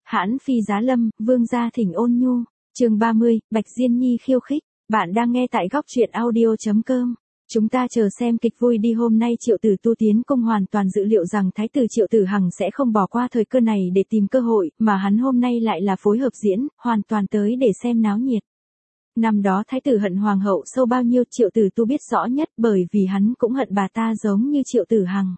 Hãn phi giá lâm, vương gia thỉnh ôn nhu. Chương 30, Bạch Diên Nhi khiêu khích. Bạn đang nghe tại góc truyện audio.com. Chúng ta chờ xem kịch vui đi. Hôm nay Triệu Tử Tu tiến cung hoàn toàn dự liệu rằng Thái tử Triệu Tử Hằng sẽ không bỏ qua thời cơ này để tìm cơ hội, mà hắn hôm nay lại là phối hợp diễn, hoàn toàn tới để xem náo nhiệt. Năm đó Thái tử hận hoàng hậu sâu bao nhiêu Triệu Tử Tu biết rõ nhất, bởi vì hắn cũng hận bà ta giống như Triệu Tử Hằng.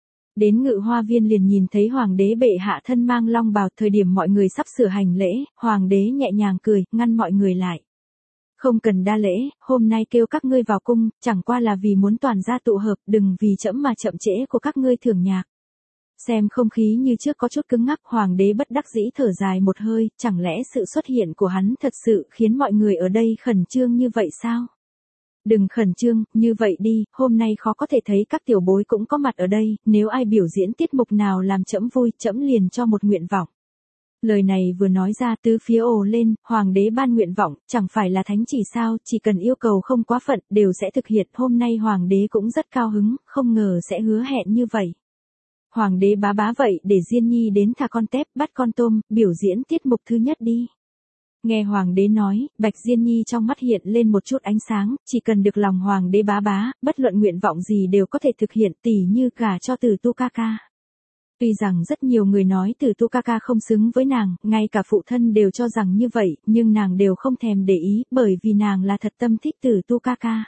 Đến Ngự Hoa Viên liền nhìn thấy hoàng đế bệ hạ thân mang long bào. Thời điểm mọi người sắp sửa hành lễ, hoàng đế nhẹ nhàng cười, ngăn mọi người lại. Không cần đa lễ, hôm nay kêu các ngươi vào cung, chẳng qua là vì muốn toàn gia tụ hợp, đừng vì trẫm mà chậm trễ của các ngươi thưởng nhạc. Xem không khí như trước có chút cứng ngắc, hoàng đế bất đắc dĩ thở dài một hơi, chẳng lẽ sự xuất hiện của hắn thật sự khiến mọi người ở đây khẩn trương như vậy sao? Đừng khẩn trương, như vậy đi, hôm nay khó có thể thấy các tiểu bối cũng có mặt ở đây, nếu ai biểu diễn tiết mục nào làm trẫm vui, trẫm liền cho một nguyện vọng. Lời này vừa nói ra tứ phía ồ lên, hoàng đế ban nguyện vọng, chẳng phải là thánh chỉ sao, chỉ cần yêu cầu không quá phận, đều sẽ thực hiện. Hôm nay hoàng đế cũng rất cao hứng, không ngờ sẽ hứa hẹn như vậy. Hoàng đế bá bá vậy để Diên Nhi đến thả con tép, bắt con tôm, biểu diễn tiết mục thứ nhất đi. Nghe hoàng đế nói, Bạch Diên Nhi trong mắt hiện lên một chút ánh sáng, chỉ cần được lòng hoàng đế bá bá, bất luận nguyện vọng gì đều có thể thực hiện, tỉ như gả cho Tử Tu ca ca. Tuy rằng rất nhiều người nói Tử Tu ca ca không xứng với nàng, ngay cả phụ thân đều cho rằng như vậy, nhưng nàng đều không thèm để ý, bởi vì nàng là thật tâm thích Tử Tu ca ca.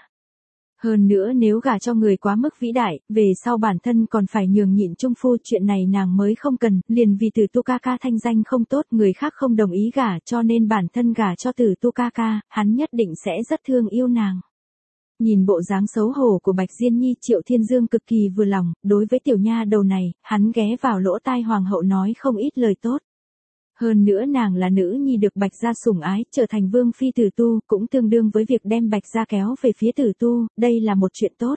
Hơn nữa nếu gả cho người quá mức vĩ đại, về sau bản thân còn phải nhường nhịn trung phu, chuyện này nàng mới không cần, liền vì Tử Tu ca ca thanh danh không tốt, người khác không đồng ý gả, cho nên bản thân gả cho Tử Tu ca ca, hắn nhất định sẽ rất thương yêu nàng. Nhìn bộ dáng xấu hổ của Bạch Diên Nhi, Triệu Thiên Dương cực kỳ vừa lòng, đối với tiểu nha đầu này, hắn ghé vào lỗ tai hoàng hậu nói không ít lời tốt. Hơn nữa nàng là nữ nhi được Bạch gia sủng ái, trở thành vương phi Tử Tu, cũng tương đương với việc đem Bạch gia kéo về phía Tử Tu, đây là một chuyện tốt.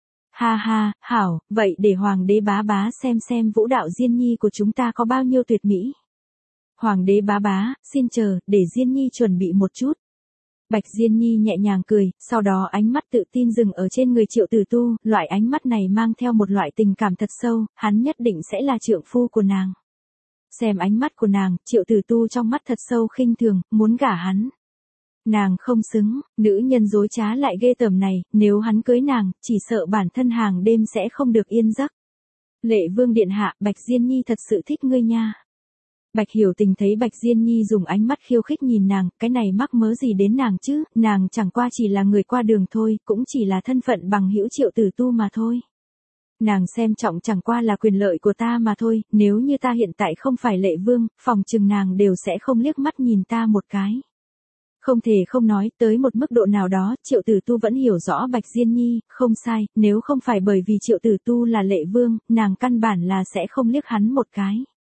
Ha ha, hảo, vậy để hoàng đế bá bá xem vũ đạo Diên Nhi của chúng ta có bao nhiêu tuyệt mỹ. Hoàng đế bá bá, xin chờ, để Diên Nhi chuẩn bị một chút. Bạch Diên Nhi nhẹ nhàng cười, sau đó ánh mắt tự tin dừng ở trên người Triệu Tử Tu, loại ánh mắt này mang theo một loại tình cảm thật sâu, hắn nhất định sẽ là trượng phu của nàng. Xem ánh mắt của nàng, Triệu Tử Tu trong mắt thật sâu khinh thường, muốn gả hắn. Nàng không xứng, nữ nhân dối trá lại ghê tởm này, nếu hắn cưới nàng, chỉ sợ bản thân hàng đêm sẽ không được yên giấc. Lệ Vương điện hạ, Bạch Diên Nhi thật sự thích ngươi nha. Bạch Hiểu Tình thấy Bạch Diên Nhi dùng ánh mắt khiêu khích nhìn nàng, cái này mắc mớ gì đến nàng chứ, nàng chẳng qua chỉ là người qua đường thôi, cũng chỉ là thân phận bằng hữu Triệu Tử Tu mà thôi. Nàng xem trọng chẳng qua là quyền lợi của ta mà thôi, nếu như ta hiện tại không phải Lệ Vương, phòng chừng nàng đều sẽ không liếc mắt nhìn ta một cái. Không thể không nói, tới một mức độ nào đó, Triệu Tử Tu vẫn hiểu rõ Bạch Diên Nhi, không sai, nếu không phải bởi vì Triệu Tử Tu là Lệ Vương, nàng căn bản là sẽ không liếc hắn một cái.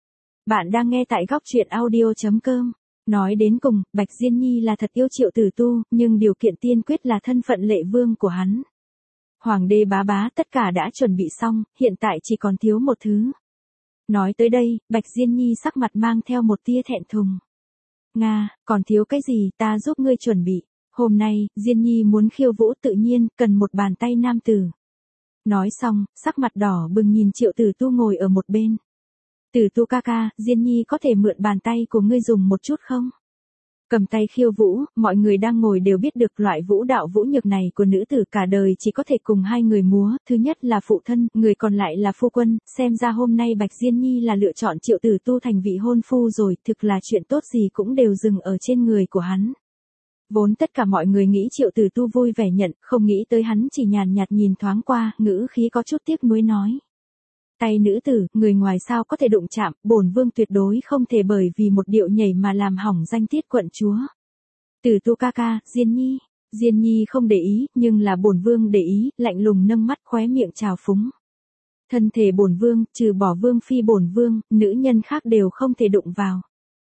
Bạn đang nghe tại góc truyện audio.com. Nói đến cùng, Bạch Diên Nhi là thật yêu Triệu Tử Tu, nhưng điều kiện tiên quyết là thân phận Lệ Vương của hắn. Hoàng đế bá bá tất cả đã chuẩn bị xong, hiện tại chỉ còn thiếu một thứ. Nói tới đây, Bạch Diên Nhi sắc mặt mang theo một tia thẹn thùng. Nga, còn thiếu cái gì, ta giúp ngươi chuẩn bị. Hôm nay, Diên Nhi muốn khiêu vũ tự nhiên, cần một bàn tay nam tử. Nói xong, sắc mặt đỏ bừng nhìn Triệu Tử Tu ngồi ở một bên. Tử Tu ca ca, Diên Nhi có thể mượn bàn tay của ngươi dùng một chút không? Cầm tay khiêu vũ, mọi người đang ngồi đều biết được loại vũ đạo vũ nhược này của nữ tử cả đời chỉ có thể cùng hai người múa, thứ nhất là phụ thân, người còn lại là phu quân, xem ra hôm nay Bạch Diên Nhi là lựa chọn Triệu Tử Tu thành vị hôn phu rồi, thực là chuyện tốt gì cũng đều dừng ở trên người của hắn. Vốn tất cả mọi người nghĩ Triệu Tử Tu vui vẻ nhận, không nghĩ tới hắn chỉ nhàn nhạt nhìn thoáng qua, ngữ khí có chút tiếc nuối nói. Tay nữ tử, người ngoài sao có thể đụng chạm, bổn vương tuyệt đối không thể bởi vì một điệu nhảy mà làm hỏng danh tiết quận chúa. Tử Tu ca ca, Diên Nhi không để ý, nhưng là bổn vương để ý, lạnh lùng nâng mắt khóe miệng trào phúng. Thân thể bổn vương, trừ bỏ vương phi bổn vương, nữ nhân khác đều không thể đụng vào.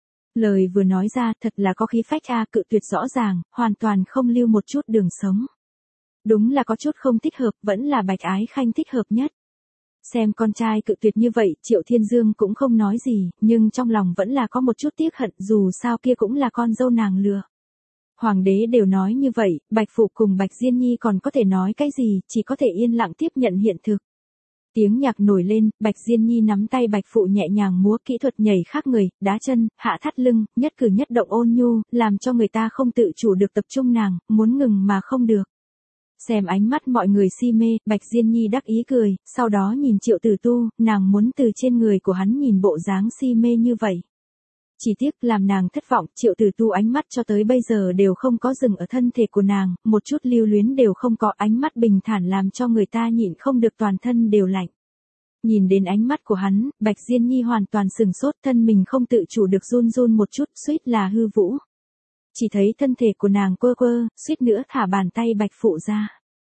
Lời vừa nói ra thật là có khí phách a, cự tuyệt rõ ràng, hoàn toàn không lưu một chút đường sống. Đúng là có chút không thích hợp, vẫn là Bạch Ái Khanh thích hợp nhất. Xem con trai cự tuyệt như vậy, Triệu Thiên Dương cũng không nói gì, nhưng trong lòng vẫn là có một chút tiếc hận, dù sao kia cũng là con dâu nàng lừa. Hoàng đế đều nói như vậy, Bạch Phụ cùng Bạch Diên Nhi còn có thể nói cái gì, chỉ có thể yên lặng tiếp nhận hiện thực. Tiếng nhạc nổi lên, Bạch Diên Nhi nắm tay Bạch Phụ nhẹ nhàng múa, kỹ thuật nhảy khác người, đá chân, hạ thắt lưng, nhất cử nhất động ôn nhu, làm cho người ta không tự chủ được tập trung nàng, muốn ngừng mà không được. Xem ánh mắt mọi người si mê, Bạch Diên Nhi đắc ý cười, sau đó nhìn Triệu Tử Tu, nàng muốn từ trên người của hắn nhìn bộ dáng si mê như vậy. Chỉ tiếc làm nàng thất vọng, Triệu Tử Tu ánh mắt cho tới bây giờ đều không có dừng ở thân thể của nàng, một chút lưu luyến đều không có, ánh mắt bình thản làm cho người ta nhịn không được toàn thân đều lạnh. Nhìn đến ánh mắt của hắn, Bạch Diên Nhi hoàn toàn sừng sốt, thân mình không tự chủ được run run một chút, suýt là hư vũ. Chỉ thấy thân thể của nàng quơ quơ, suýt nữa thả bàn tay Bạch Phụ ra.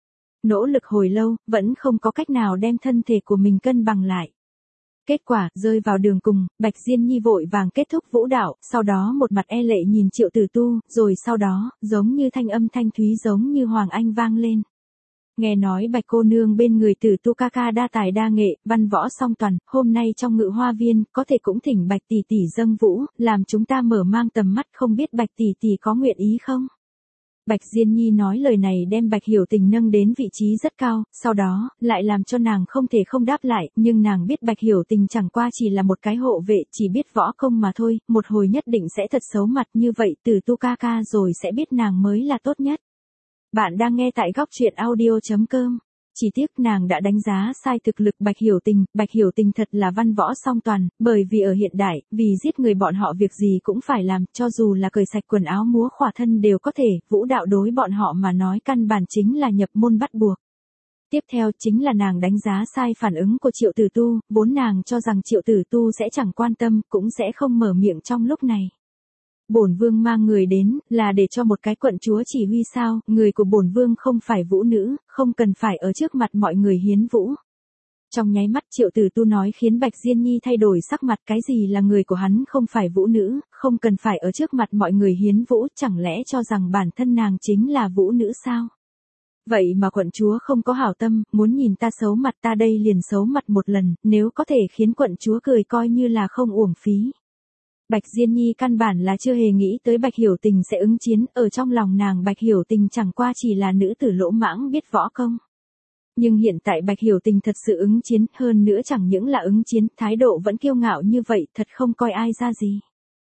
Nỗ lực hồi lâu, vẫn không có cách nào đem thân thể của mình cân bằng lại. Kết quả, rơi vào đường cùng, Bạch Diên Nhi vội vàng kết thúc vũ đạo, sau đó một mặt e lệ nhìn Triệu Tử Tu, rồi sau đó, giống như thanh âm thanh thúy giống như Hoàng Anh vang lên. Nghe nói Bạch cô nương bên người Tử Tu ca ca đa tài đa nghệ, văn võ song toàn, hôm nay trong Ngự Hoa Viên, có thể cũng thỉnh Bạch tỷ tỷ dâng vũ, làm chúng ta mở mang tầm mắt, không biết Bạch tỷ tỷ có nguyện ý không? Bạch Diên Nhi nói lời này đem Bạch Hiểu Tình nâng đến vị trí rất cao, sau đó, lại làm cho nàng không thể không đáp lại, nhưng nàng biết Bạch Hiểu Tình chẳng qua chỉ là một cái hộ vệ, chỉ biết võ công mà thôi, một hồi nhất định sẽ thật xấu mặt như vậy, Tử Tu ca ca rồi sẽ biết nàng mới là tốt nhất. Bạn đang nghe tại góc truyện audio.com. Chỉ tiếc nàng đã đánh giá sai thực lực Bạch Hiểu Tình thật là văn võ song toàn, bởi vì ở hiện đại, vì giết người bọn họ việc gì cũng phải làm, cho dù là cởi sạch quần áo múa khỏa thân đều có thể, vũ đạo đối bọn họ mà nói căn bản chính là nhập môn bắt buộc. Tiếp theo chính là nàng đánh giá sai phản ứng của Triệu Tử Tu, vốn nàng cho rằng Triệu Tử Tu sẽ chẳng quan tâm, cũng sẽ không mở miệng trong lúc này. Bổn vương mang người đến, là để cho một cái quận chúa chỉ huy sao, người của bổn vương không phải vũ nữ, không cần phải ở trước mặt mọi người hiến vũ. Trong nháy mắt Triệu Tử Tu nói khiến Bạch Diên Nhi thay đổi sắc mặt, cái gì là người của hắn không phải vũ nữ, không cần phải ở trước mặt mọi người hiến vũ, chẳng lẽ cho rằng bản thân nàng chính là vũ nữ sao? Vậy mà quận chúa không có hảo tâm, muốn nhìn ta xấu mặt, ta đây liền xấu mặt một lần, nếu có thể khiến quận chúa cười coi như là không uổng phí. Bạch Diên Nhi căn bản là chưa hề nghĩ tới Bạch Hiểu Tình sẽ ứng chiến, ở trong lòng nàng Bạch Hiểu Tình chẳng qua chỉ là nữ tử lỗ mãng biết võ công. Nhưng hiện tại Bạch Hiểu Tình thật sự ứng chiến, hơn nữa chẳng những là ứng chiến, thái độ vẫn kiêu ngạo như vậy, thật không coi ai ra gì.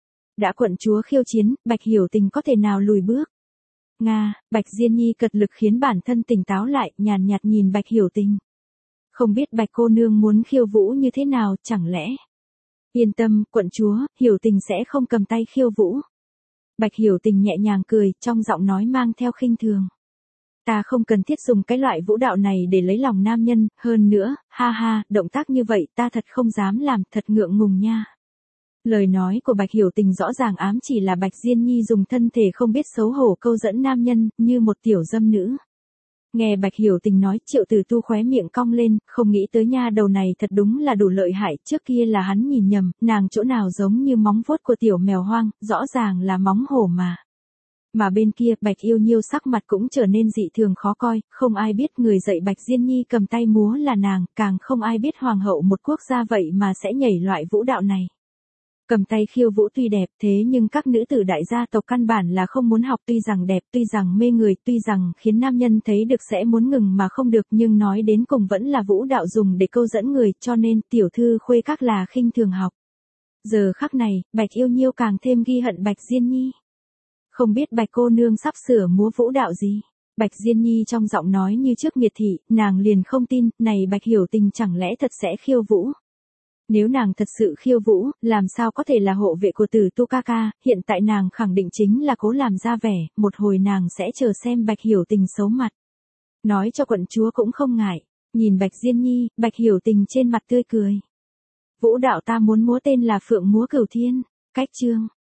Đã quận chúa khiêu chiến, Bạch Hiểu Tình có thể nào lùi bước? Bạch Diên Nhi cật lực khiến bản thân tỉnh táo lại, nhàn nhạt nhìn Bạch Hiểu Tình. Không biết Bạch cô nương muốn khiêu vũ như thế nào, chẳng lẽ? Yên tâm, quận chúa, Hiểu Tình sẽ không cầm tay khiêu vũ. Bạch Hiểu Tình nhẹ nhàng cười, trong giọng nói mang theo khinh thường. Ta không cần thiết dùng cái loại vũ đạo này để lấy lòng nam nhân, hơn nữa, động tác như vậy ta thật không dám làm, thật ngượng ngùng nha. Lời nói của Bạch Hiểu Tình rõ ràng ám chỉ là Bạch Diên Nhi dùng thân thể không biết xấu hổ câu dẫn nam nhân, như một tiểu dâm nữ. Nghe Bạch Hiểu Tình nói, Triệu Tử Tu khóe miệng cong lên, không nghĩ tới nha đầu này thật đúng là đủ lợi hại, trước kia là hắn nhìn nhầm, nàng chỗ nào giống như móng vuốt của tiểu mèo hoang, rõ ràng là móng hổ mà. Mà bên kia, Bạch Yêu Nhiêu sắc mặt cũng trở nên dị thường khó coi, không ai biết người dạy Bạch Diên Nhi cầm tay múa là nàng, càng không ai biết hoàng hậu một quốc gia vậy mà sẽ nhảy loại vũ đạo này. Cầm tay khiêu vũ tuy đẹp thế nhưng các nữ tử đại gia tộc căn bản là không muốn học, tuy rằng đẹp, tuy rằng mê người, tuy rằng khiến nam nhân thấy được sẽ muốn ngừng mà không được, nhưng nói đến cùng vẫn là vũ đạo dùng để câu dẫn người, cho nên tiểu thư khuê các là khinh thường học. Giờ khắc này, Bạch Yêu Nhiêu càng thêm ghi hận Bạch Diên Nhi. Không biết Bạch cô nương sắp sửa múa vũ đạo gì? Bạch Diên Nhi trong giọng nói như trước miệt thị, nàng liền không tin, này Bạch Hiểu Tình chẳng lẽ thật sẽ khiêu vũ? Nếu nàng thật sự khiêu vũ, làm sao có thể là hộ vệ của Tử Tu ca ca, hiện tại nàng khẳng định chính là cố làm ra vẻ, một hồi nàng sẽ chờ xem Bạch Hiểu Tình xấu mặt. Nói cho quận chúa cũng không ngại, nhìn Bạch Diên Nhi, Bạch Hiểu Tình trên mặt tươi cười. Vũ đạo ta muốn múa tên là Phượng múa Cửu Thiên, cách chương.